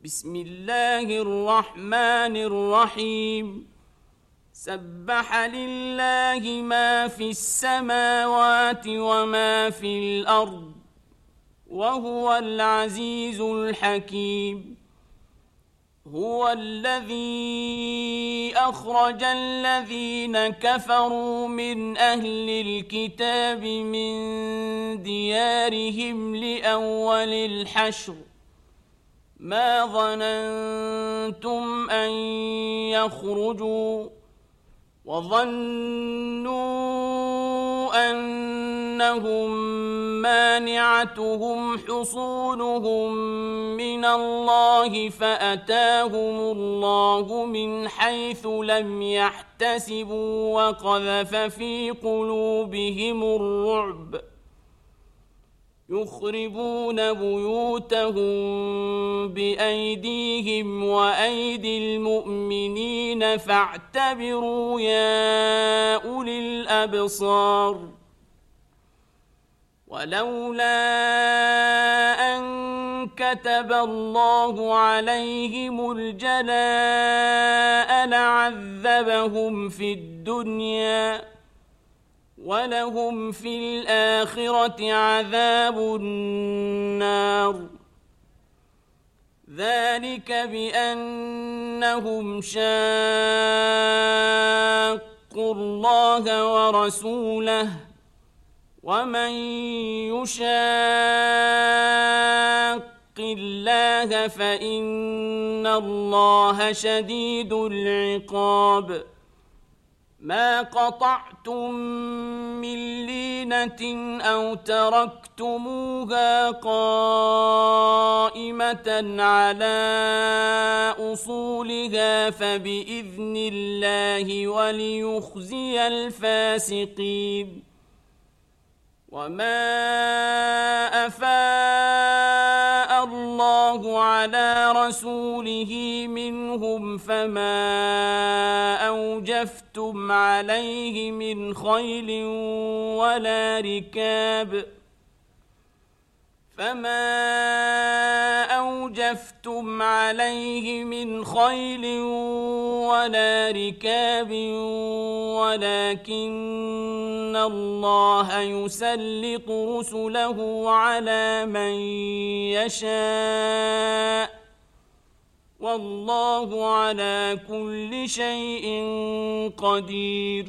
بسم الله الرحمن الرحيم سبح لله ما في السماوات وما في الأرض وهو العزيز الحكيم هو الذي أخرج الذين كفروا من أهل الكتاب من ديارهم لأول الحشر ما ظننتم أن يخرجوا وظنوا أنهم مانعتهم حصونهم من الله فأتاهم الله من حيث لم يحتسبوا وقذف في قلوبهم الرعب يخربون بيوتهم بأيديهم وأيدي المؤمنين فاعتبروا يا أولي الأبصار ولولا أن كتب الله عليهم الجلاء لعذبهم في الدنيا ولهم في الآخرة عذاب النار ذلك بأنهم شاقوا الله ورسوله ومن يشاق الله فإن الله شديد العقاب ما قطعتم من لينة أو تركتموها قائمة على أصولها فبإذن الله وليخزي الفاسقين وما أفاء الله على رسوله منهم فما أوجفتم عليه من خيل ولا ركاب ولكن الله يسلط رسله على من يشاء والله على كل شيء قدير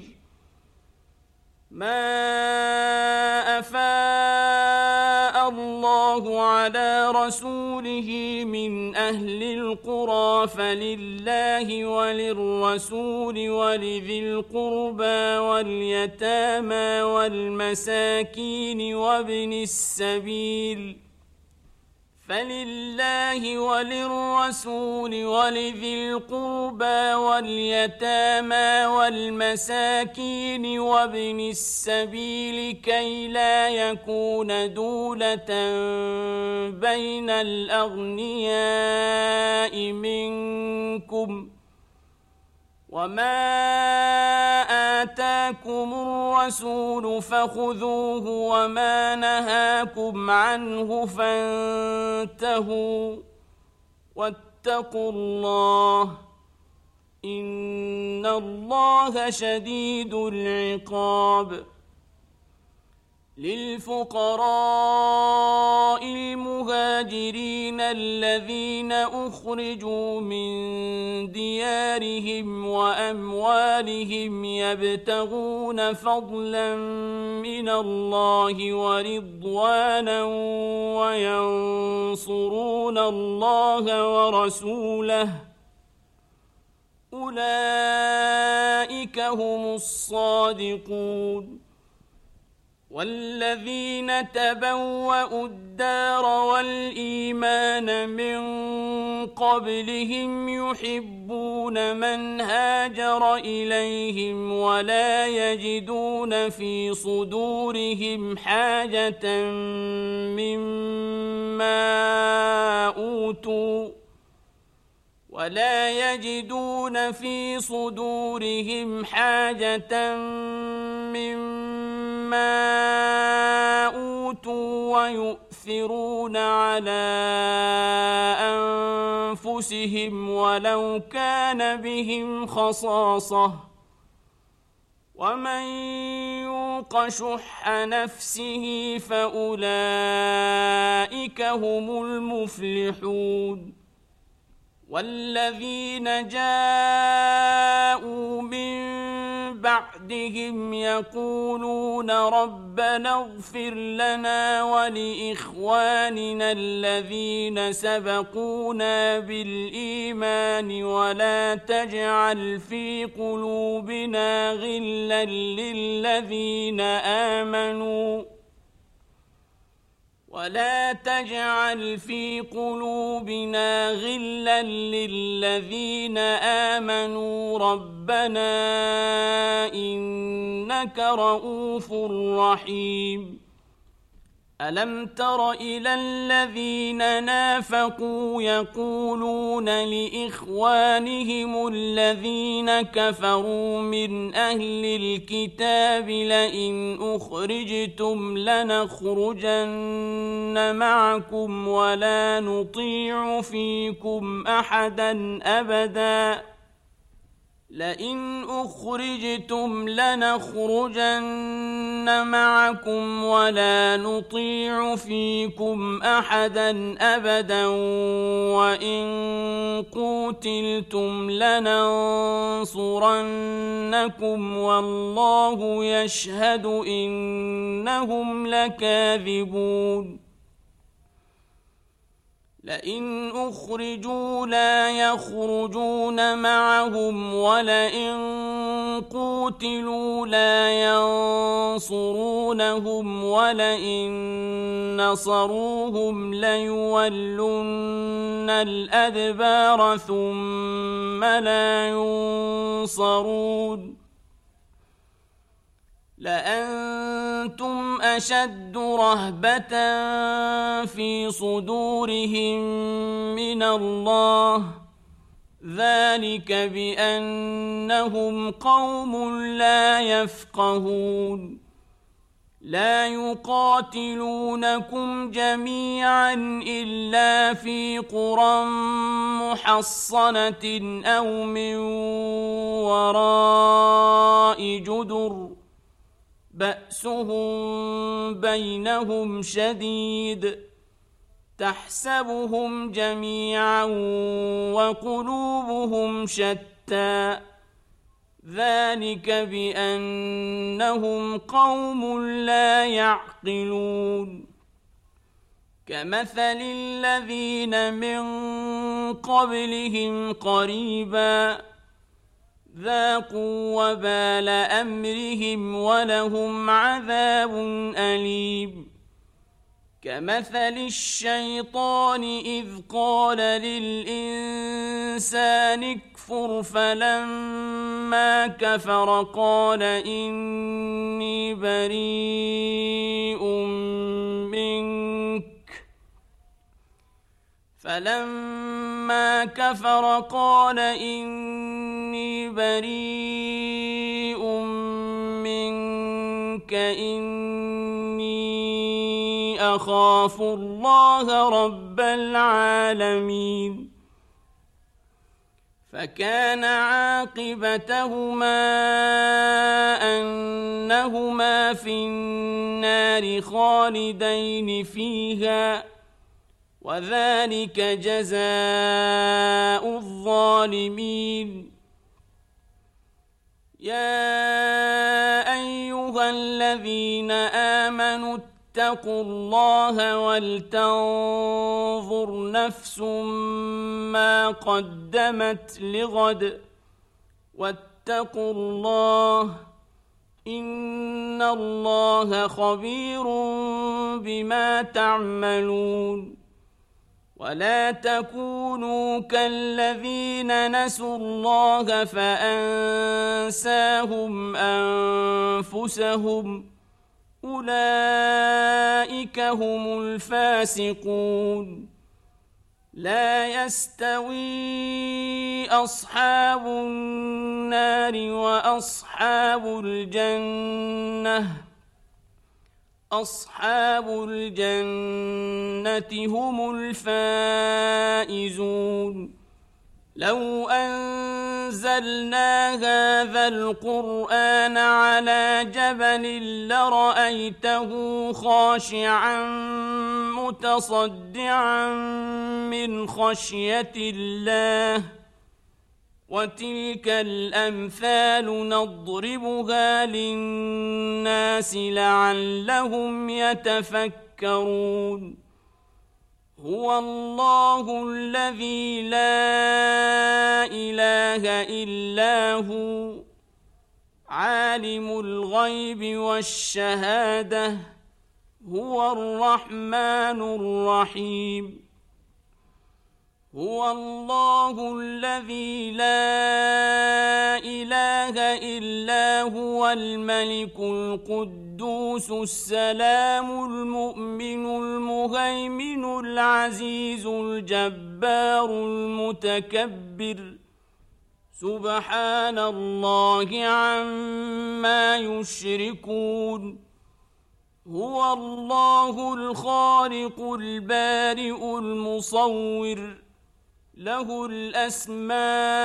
ما أفاء الله على رسوله من أهل القرى فلله وللرسول ولذي القربى واليتامى والمساكين وابن السبيل فلله وللرسول ولذي القربى واليتامى والمساكين وابن السبيل كي لا يكون دولة بين الأغنياء منكم وما آتاكم الرسول فخذوه وما نهاكم عنه فانتهوا واتقوا الله إن الله شديد العقاب للفقراء المهاجرين الذين أخرجوا من ديارهم وأموالهم يبتغون فضلا من الله ورضوانا وينصرون الله ورسوله أولئك هم الصادقون والذين تبوأوا الدار والإيمان من قبلهم يحبون من هاجر إليهم ولا يجدون في صدورهم حاجة مما أوتوا ويؤثرون على أنفسهم ولو كان بهم خصاصة ومن يوق شح نفسه فأولئك هم المفلحون والذين جاءوا من بعدهم يقولون ربنا اغفر لنا ولإخواننا الذين سبقونا بالإيمان ولا تجعل في قلوبنا غلا للذين آمنوا ربنا إنك رؤوف رحيم ألم تر إلى الذين نافقوا يقولون لإخوانهم الذين كفروا من أهل الكتاب لئن أخرجتم لنخرجن معكم ولا نطيع فيكم أحدا أبدا وإن قوتلتم لننصرنكم والله يشهد إنهم لكاذبون لئن أخرجوا لا يخرجون معهم ولئن قوتلوا لا ينصرونهم ولئن نصروهم ليولن الأدبار ثم لا ينصرون لأنتم أشد رهبة في صدورهم من الله ذلك بأنهم قوم لا يفقهون لا يقاتلونكم جميعا إلا في قرى محصنة أو من وراء جدر بأسهم بينهم شديد تحسبهم جميعا وقلوبهم شتى ذلك بأنهم قوم لا يعقلون كمثل الذين من قبلهم قريبا ذاقوا وبال أمرهم ولهم عذاب أليم كمثل الشيطان إذ قال للإنسان اكفر فلما كفر قال إني بريء منك إني أخاف الله رب العالمين فكان عاقبتهما أنهما في النار خالدين فيها وذلك جزاء الظالمين يا أيها الذين آمنوا اتقوا الله ولتنظر نفس ما قدمت لغد واتقوا الله إن الله خبير بما تعملون ولا تكونوا كالذين نسوا الله فأنساهم أنفسهم أولئك هم الفاسقون لا يستوي أصحاب النار وأصحاب الجنة هم الفائزون لو أنزلنا هذا القرآن على جبل لرأيته خاشعا متصدعا من خشية الله وتلك الأمثال نضربها للناس لعلهم يتفكرون هو الله الذي لا إله إلا هو عالم الغيب والشهادة هو الرحمن الرحيم هو الله الذي لا إله إلا هو الملك القدوس السلام المؤمن المهيمن العزيز الجبار المتكبر سبحان الله عما يشركون هو الله الخالق البارئ المصور له الأسماء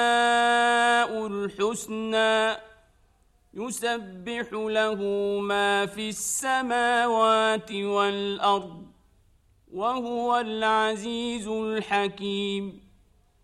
الحسنى يسبح له ما في السماوات والأرض وهو العزيز الحكيم